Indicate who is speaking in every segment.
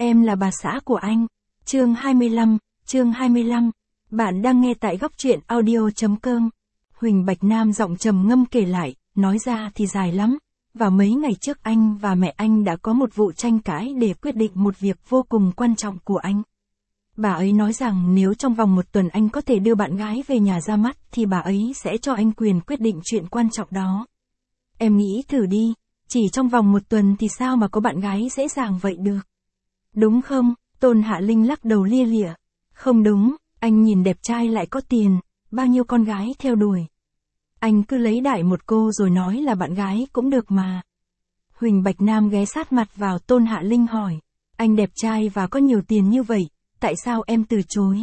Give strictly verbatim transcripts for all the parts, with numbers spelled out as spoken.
Speaker 1: em là bà xã của anh. Chương hai mươi lăm, chương hai mươi lăm. Bạn đang nghe tại góc truyện audio.com. Huỳnh Bạch Nam giọng trầm ngâm kể lại, nói ra thì dài lắm. Và mấy ngày trước anh và mẹ anh đã có một vụ tranh cãi để quyết định một việc vô cùng quan trọng của anh. Bà ấy nói rằng nếu trong vòng một tuần anh có thể đưa bạn gái về nhà ra mắt thì bà ấy sẽ cho anh quyền quyết định chuyện quan trọng đó. Em nghĩ thử đi, chỉ trong vòng một tuần thì sao mà có bạn gái dễ dàng vậy được. Đúng không? Tôn Hạ Linh lắc đầu lia lịa. Không đúng, anh nhìn đẹp trai lại có tiền, bao nhiêu con gái theo đuổi. Anh cứ lấy đại một cô rồi nói là bạn gái cũng được mà. Huỳnh Bạch Nam ghé sát mặt vào Tôn Hạ Linh hỏi. Anh đẹp trai và có nhiều tiền như vậy, tại sao em từ chối?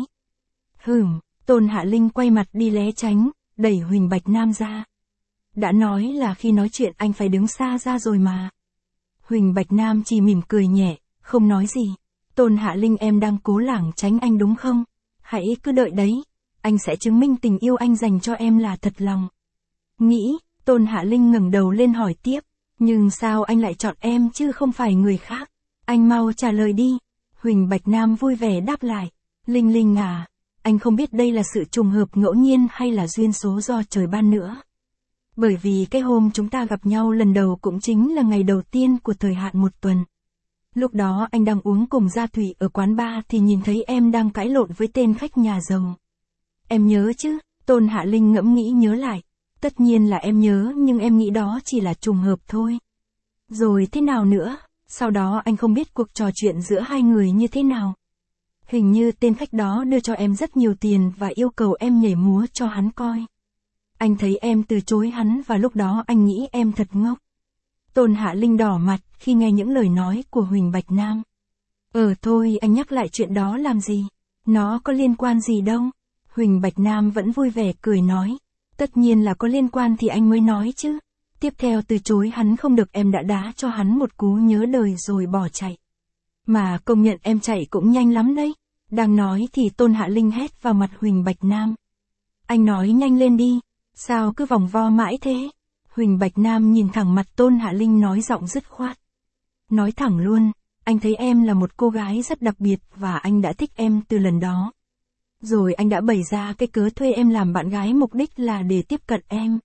Speaker 1: Hửm, Tôn Hạ Linh quay mặt đi né tránh, đẩy Huỳnh Bạch Nam ra. Đã nói là khi nói chuyện anh phải đứng xa ra rồi mà. Huỳnh Bạch Nam chỉ mỉm cười nhẹ, không nói gì. Tôn Hạ Linh, em đang cố lảng tránh anh đúng không? Hãy cứ đợi đấy, anh sẽ chứng minh tình yêu anh dành cho em là thật lòng. Nghĩ, Tôn Hạ Linh ngẩng đầu lên hỏi tiếp, nhưng sao anh lại chọn em chứ không phải người khác? Anh mau trả lời đi. Huỳnh Bạch Nam vui vẻ đáp lại, Linh Linh à, anh không biết đây là sự trùng hợp ngẫu nhiên hay là duyên số do trời ban nữa. Bởi vì cái hôm chúng ta gặp nhau lần đầu cũng chính là ngày đầu tiên của thời hạn một tuần. Lúc đó anh đang uống cùng Gia Thủy ở quán bar thì nhìn thấy em đang cãi lộn với tên khách nhà giàu. Em nhớ chứ? Tôn Hạ Linh ngẫm nghĩ nhớ lại. Tất nhiên là em nhớ, nhưng em nghĩ đó chỉ là trùng hợp thôi. Rồi thế nào nữa? Sau đó anh không biết cuộc trò chuyện giữa hai người như thế nào. Hình như tên khách đó đưa cho em rất nhiều tiền và yêu cầu em nhảy múa cho hắn coi. Anh thấy em từ chối hắn và lúc đó anh nghĩ em thật ngốc. Tôn Hạ Linh đỏ mặt khi nghe những lời nói của Huỳnh Bạch Nam. Ờ thôi, anh nhắc lại chuyện đó làm gì? Nó có liên quan gì đâu? Huỳnh Bạch Nam vẫn vui vẻ cười nói. Tất nhiên là có liên quan thì anh mới nói chứ. Tiếp theo từ chối hắn không được em đã đá cho hắn một cú nhớ đời rồi bỏ chạy. Mà công nhận em chạy cũng nhanh lắm đấy. Đang nói thì Tôn Hạ Linh hét vào mặt Huỳnh Bạch Nam. Anh nói nhanh lên đi. Sao cứ vòng vo mãi thế? Huỳnh Bạch Nam nhìn thẳng mặt Tôn Hạ Linh nói giọng dứt khoát. Nói thẳng luôn, anh thấy em là một cô gái rất đặc biệt và anh đã thích em từ lần đó. Rồi anh đã bày ra cái cớ thuê em làm bạn gái mục đích là để tiếp cận em.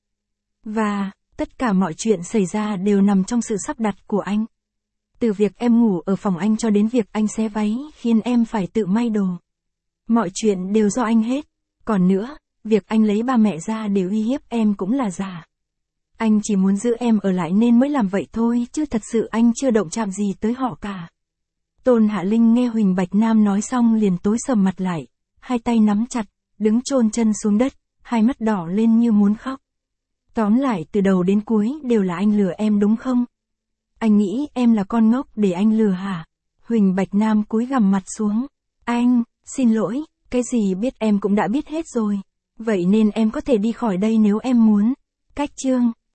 Speaker 1: Và, tất cả mọi chuyện xảy ra đều nằm trong sự sắp đặt của anh. Từ việc em ngủ ở phòng anh cho đến việc anh xé váy khiến em phải tự may đồ. Mọi chuyện đều do anh hết. Còn nữa, việc anh lấy ba mẹ ra để uy hiếp em cũng là giả. Anh chỉ muốn giữ em ở lại nên mới làm vậy thôi, chứ thật sự anh chưa động chạm gì tới họ cả. Tôn Hạ Linh nghe Huỳnh Bạch Nam nói xong liền tối sầm mặt lại, hai tay nắm chặt, đứng chôn chân xuống đất, hai mắt đỏ lên như muốn khóc. Tóm lại từ đầu đến cuối đều là anh lừa em đúng không? Anh nghĩ em là con ngốc để anh lừa hả? Huỳnh Bạch Nam cúi gằm mặt xuống. Anh, xin lỗi, cái gì biết em cũng đã biết hết rồi. Vậy nên em có thể đi khỏi đây nếu em muốn. Cách chương.